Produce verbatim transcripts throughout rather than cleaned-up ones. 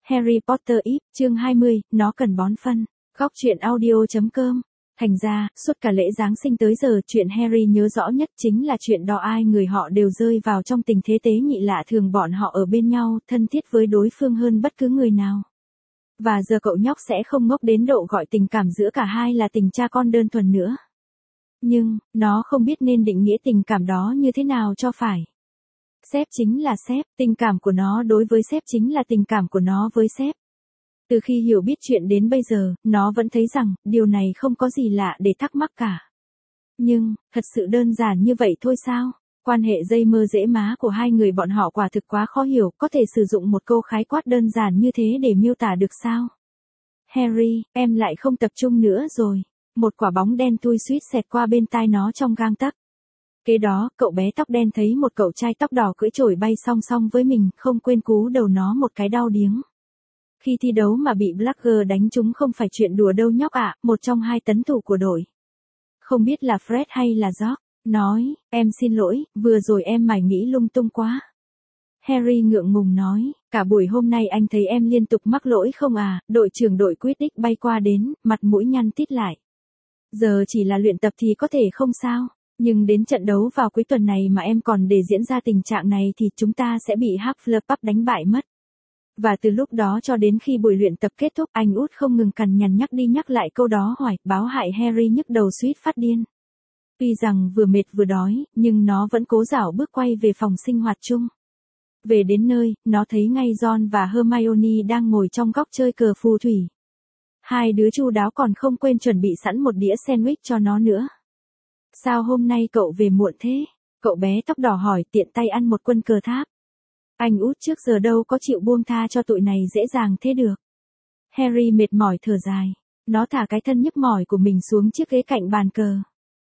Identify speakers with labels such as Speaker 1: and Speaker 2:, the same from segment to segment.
Speaker 1: Harry Potter Ip, chương hai mươi, nó cần bón phân. Góc truyện audio chấm com. Thành ra, suốt cả lễ Giáng sinh tới giờ, chuyện Harry nhớ rõ nhất chính là chuyện đó ai người họ đều rơi vào trong tình thế tế nhị lạ thường bọn họ ở bên nhau, thân thiết với đối phương hơn bất cứ người nào. Và giờ cậu nhóc sẽ không ngốc đến độ gọi tình cảm giữa cả hai là tình cha con đơn thuần nữa. Nhưng, nó không biết nên định nghĩa tình cảm đó như thế nào cho phải. Sếp chính là sếp, tình cảm của nó đối với sếp chính là tình cảm của nó với sếp. Từ khi hiểu biết chuyện đến bây giờ, nó vẫn thấy rằng, điều này không có gì lạ để thắc mắc cả. Nhưng, thật sự đơn giản như vậy thôi sao? Quan hệ dây mơ dễ má của hai người bọn họ quả thực quá khó hiểu, có thể sử dụng một câu khái quát đơn giản như thế để miêu tả được sao? Harry, em lại không tập trung nữa rồi. Một quả bóng đen thui suýt xẹt qua bên tai nó trong gang tấc. Kế đó, cậu bé tóc đen thấy một cậu trai tóc đỏ cưỡi chổi bay song song với mình, không quên cú đầu nó một cái đau điếng. Khi thi đấu mà bị Blagger đánh trúng không phải chuyện đùa đâu nhóc ạ, một trong hai tấn thủ của đội. Không biết là Fred hay là George, nói, em xin lỗi, vừa rồi em mải nghĩ lung tung quá. Harry ngượng ngùng nói, cả buổi hôm nay anh thấy em liên tục mắc lỗi không à, đội trưởng đội Quidditch bay qua đến, mặt mũi nhăn tít lại. Giờ chỉ là luyện tập thì có thể không sao. Nhưng đến trận đấu vào cuối tuần này mà em còn để diễn ra tình trạng này thì chúng ta sẽ bị Hufflepuff đánh bại mất. Và từ lúc đó cho đến khi buổi luyện tập kết thúc, anh út không ngừng cằn nhằn nhắc đi nhắc lại câu đó hoài, báo hại Harry nhức đầu suýt phát điên. Tuy rằng vừa mệt vừa đói, nhưng nó vẫn cố dảo bước quay về phòng sinh hoạt chung. Về đến nơi, nó thấy ngay Ron và Hermione đang ngồi trong góc chơi cờ phù thủy. Hai đứa chu đáo còn không quên chuẩn bị sẵn một đĩa sandwich cho nó nữa. Sao hôm nay cậu về muộn thế? Cậu bé tóc đỏ hỏi tiện tay ăn một quân cờ tháp. Anh út trước giờ đâu có chịu buông tha cho tụi này dễ dàng thế được. Harry mệt mỏi thở dài. Nó thả cái thân nhức mỏi của mình xuống chiếc ghế cạnh bàn cờ.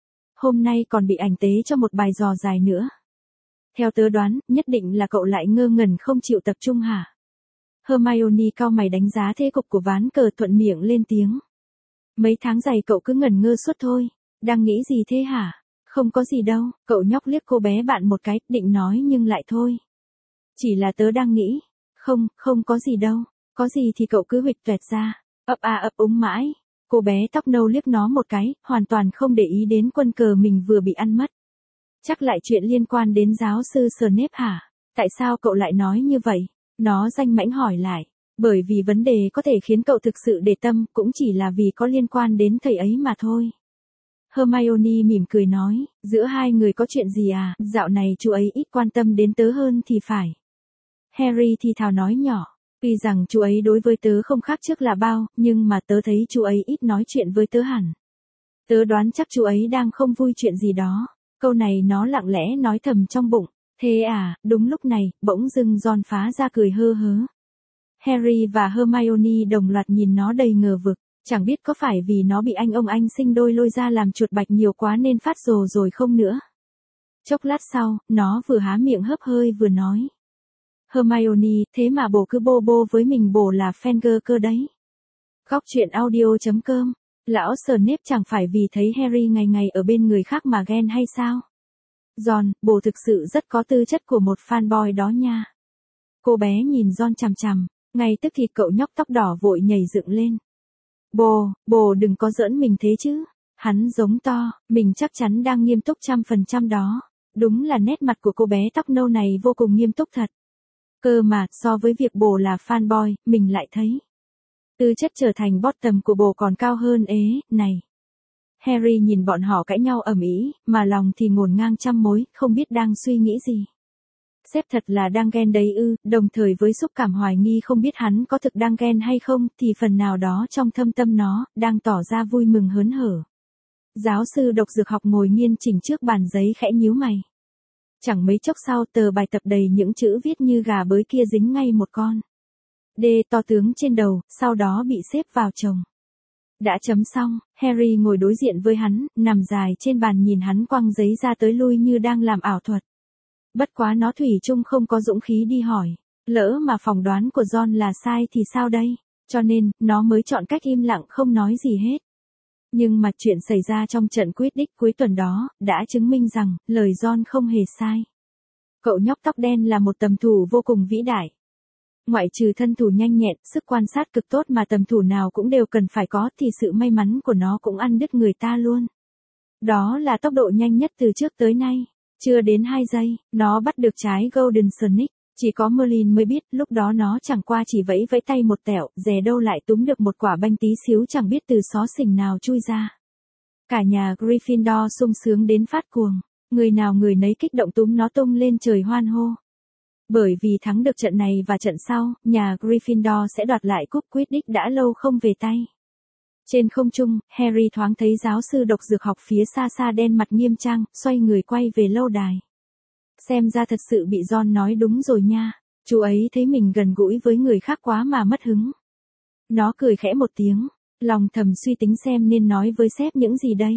Speaker 1: Hôm nay còn bị ảnh tế cho một bài dò dài nữa. Theo tớ đoán, nhất định là cậu lại ngơ ngẩn không chịu tập trung hả? Hermione cau mày đánh giá thế cục của ván cờ thuận miệng lên tiếng. Mấy tháng dài cậu cứ ngẩn ngơ suốt thôi. Đang nghĩ gì thế hả? Không có gì đâu, cậu nhóc liếc cô bé bạn một cái, định nói nhưng lại thôi. Chỉ là tớ đang nghĩ. Không, không có gì đâu. Có gì thì cậu cứ huỵch toẹt ra. Ấp à ấp úng mãi. Cô bé tóc nâu liếc nó một cái, hoàn toàn không để ý đến quân cờ mình vừa bị ăn mất. Chắc lại chuyện liên quan đến giáo sư Snape hả? Tại sao cậu lại nói như vậy? Nó danh mãnh hỏi lại. Bởi vì vấn đề có thể khiến cậu thực sự để tâm, cũng chỉ là vì có liên quan đến thầy ấy mà thôi. Hermione mỉm cười nói, giữa hai người có chuyện gì à, dạo này chú ấy ít quan tâm đến tớ hơn thì phải. Harry thì thào nói nhỏ, tuy rằng chú ấy đối với tớ không khác trước là bao, nhưng mà tớ thấy chú ấy ít nói chuyện với tớ hẳn. Tớ đoán chắc chú ấy đang không vui chuyện gì đó. Câu này nó lặng lẽ nói thầm trong bụng. Thế à, đúng lúc này, bỗng dưng Ron phá ra cười hơ hớ. Harry và Hermione đồng loạt nhìn nó đầy ngờ vực. Chẳng biết có phải vì nó bị anh ông anh sinh đôi lôi ra làm chuột bạch nhiều quá nên phát rồ rồi không nữa. Chốc lát sau, nó vừa há miệng hớp hơi vừa nói. Hermione, thế mà bồ cứ bô bô với mình, bồ là Fangir cơ đấy. Góc truyện audio chấm com. Lão Snape chẳng phải vì thấy Harry ngày ngày ở bên người khác mà ghen hay sao? Ron, bồ thực sự rất có tư chất của một fanboy đó nha. Cô bé nhìn Ron chằm chằm, ngay tức thì cậu nhóc tóc đỏ vội nhảy dựng lên. Bồ, bồ đừng có giỡn mình thế chứ. Hắn giống to, mình chắc chắn đang nghiêm túc trăm phần trăm đó. Đúng là nét mặt của cô bé tóc nâu này vô cùng nghiêm túc thật. Cơ mà, so với việc bồ là fanboy, mình lại thấy tư chất trở thành bottom của bồ còn cao hơn ế, này. Harry nhìn bọn họ cãi nhau ầm ĩ, mà lòng thì ngổn ngang trăm mối, không biết đang suy nghĩ gì. Sếp thật là đang ghen đấy ư, đồng thời với xúc cảm hoài nghi không biết hắn có thực đang ghen hay không, thì phần nào đó trong thâm tâm nó, đang tỏ ra vui mừng hớn hở. Giáo sư độc dược học ngồi nghiêm chỉnh trước bàn giấy khẽ nhíu mày. Chẳng mấy chốc sau tờ bài tập đầy những chữ viết như gà bới kia dính ngay một con D to tướng trên đầu, sau đó bị xếp vào chồng. Đã chấm xong, Harry ngồi đối diện với hắn, nằm dài trên bàn nhìn hắn quăng giấy ra tới lui như đang làm ảo thuật. Bất quá nó thủy chung không có dũng khí đi hỏi. Lỡ mà phỏng đoán của Ron là sai thì sao đây? Cho nên, nó mới chọn cách im lặng không nói gì hết. Nhưng mà chuyện xảy ra trong trận Quidditch cuối tuần đó, đã chứng minh rằng, lời Ron không hề sai. Cậu nhóc tóc đen là một tầm thủ vô cùng vĩ đại. Ngoại trừ thân thủ nhanh nhẹn, sức quan sát cực tốt mà tầm thủ nào cũng đều cần phải có thì sự may mắn của nó cũng ăn đứt người ta luôn. Đó là tốc độ nhanh nhất từ trước tới nay. Chưa đến hai giây, nó bắt được trái Golden Sonic. Chỉ có Merlin mới biết, lúc đó nó chẳng qua chỉ vẫy vẫy tay một tẹo, dè đâu lại túm được một quả banh tí xíu chẳng biết từ xó xỉnh nào chui ra. Cả nhà Gryffindor sung sướng đến phát cuồng, người nào người nấy kích động túm nó tung lên trời hoan hô. Bởi vì thắng được trận này và trận sau, nhà Gryffindor sẽ đoạt lại cúp Quidditch đã lâu không về tay. Trên không trung, Harry thoáng thấy giáo sư độc dược học phía xa xa đen mặt nghiêm trang, xoay người quay về lâu đài. Xem ra thật sự bị Ron nói đúng rồi nha, chú ấy thấy mình gần gũi với người khác quá mà mất hứng. Nó cười khẽ một tiếng, lòng thầm suy tính xem nên nói với sếp những gì đây.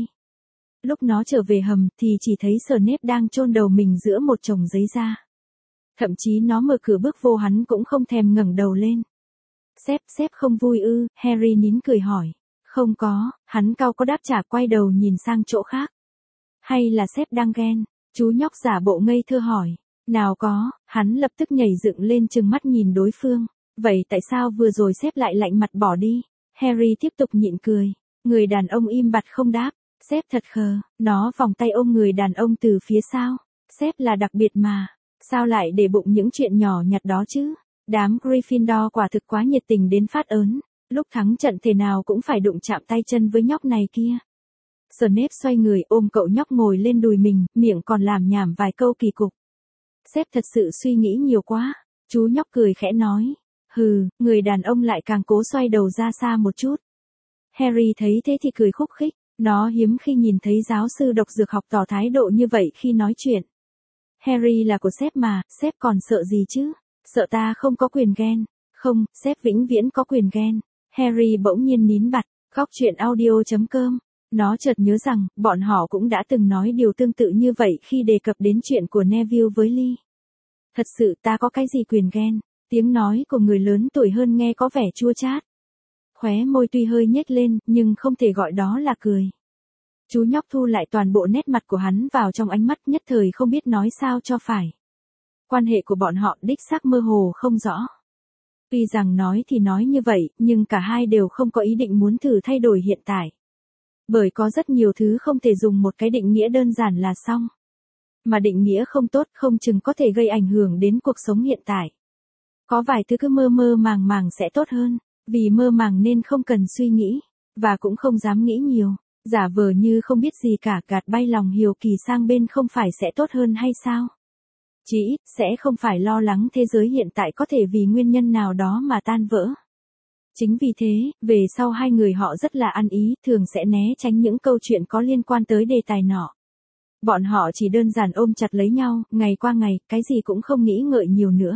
Speaker 1: Lúc nó trở về hầm thì chỉ thấy Snape đang chôn đầu mình giữa một chồng giấy da. Thậm chí nó mở cửa bước vô hắn cũng không thèm ngẩng đầu lên. Sếp, sếp không vui ư, Harry nín cười hỏi. Không có, hắn cau có đáp trả quay đầu nhìn sang chỗ khác. Hay là sếp đang ghen? Chú nhóc giả bộ ngây thơ hỏi. Nào có, hắn lập tức nhảy dựng lên trừng mắt nhìn đối phương. Vậy tại sao vừa rồi sếp lại lạnh mặt bỏ đi? Harry tiếp tục nhịn cười. Người đàn ông im bặt không đáp. Sếp thật khờ, nó vòng tay ôm người đàn ông từ phía sau. Sếp là đặc biệt mà. Sao lại để bụng những chuyện nhỏ nhặt đó chứ? Đám Gryffindor quả thực quá nhiệt tình đến phát ớn. Lúc thắng trận thể nào cũng phải đụng chạm tay chân với nhóc này kia. Snape xoay người ôm cậu nhóc ngồi lên đùi mình, miệng còn làm nhảm vài câu kỳ cục. Sếp thật sự suy nghĩ nhiều quá. Chú nhóc cười khẽ nói. Hừ, người đàn ông lại càng cố xoay đầu ra xa một chút. Harry thấy thế thì cười khúc khích. Nó hiếm khi nhìn thấy giáo sư độc dược học tỏ thái độ như vậy khi nói chuyện. Harry là của sếp mà, sếp còn sợ gì chứ? Sợ ta không có quyền ghen. Không, sếp vĩnh viễn có quyền ghen. Harry bỗng nhiên nín bặt, góc chuyện audio chấm com. Nó chợt nhớ rằng, bọn họ cũng đã từng nói điều tương tự như vậy khi đề cập đến chuyện của Neville với Lee. Thật sự ta có cái gì quyền ghen? Tiếng nói của người lớn tuổi hơn nghe có vẻ chua chát. Khóe môi tuy hơi nhếch lên, nhưng không thể gọi đó là cười. Chú nhóc thu lại toàn bộ nét mặt của hắn vào trong ánh mắt nhất thời không biết nói sao cho phải. Quan hệ của bọn họ đích xác mơ hồ không rõ. Tuy rằng nói thì nói như vậy, nhưng cả hai đều không có ý định muốn thử thay đổi hiện tại. Bởi có rất nhiều thứ không thể dùng một cái định nghĩa đơn giản là xong. Mà định nghĩa không tốt không chừng có thể gây ảnh hưởng đến cuộc sống hiện tại. Có vài thứ cứ mơ mơ màng màng sẽ tốt hơn, vì mơ màng nên không cần suy nghĩ, và cũng không dám nghĩ nhiều. Giả vờ như không biết gì cả, gạt bay lòng hiếu kỳ sang bên không phải sẽ tốt hơn hay sao? Chỉ ít sẽ không phải lo lắng thế giới hiện tại có thể vì nguyên nhân nào đó mà tan vỡ. Chính vì thế, về sau hai người họ rất là ăn ý, thường sẽ né tránh những câu chuyện có liên quan tới đề tài nọ. Bọn họ chỉ đơn giản ôm chặt lấy nhau, ngày qua ngày, cái gì cũng không nghĩ ngợi nhiều nữa.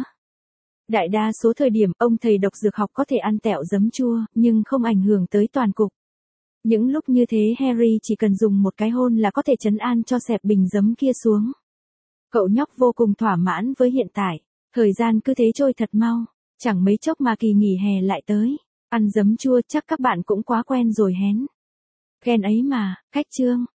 Speaker 1: Đại đa số thời điểm, ông thầy độc dược học có thể ăn tẹo giấm chua, nhưng không ảnh hưởng tới toàn cục. Những lúc như thế Harry chỉ cần dùng một cái hôn là có thể trấn an cho xẹp bình giấm kia xuống. Cậu nhóc vô cùng thỏa mãn với hiện tại. Thời gian cứ thế trôi thật mau. Chẳng mấy chốc mà kỳ nghỉ hè lại tới. Ăn giấm chua chắc các bạn cũng quá quen rồi hén. Ghen ấy mà, cách chương.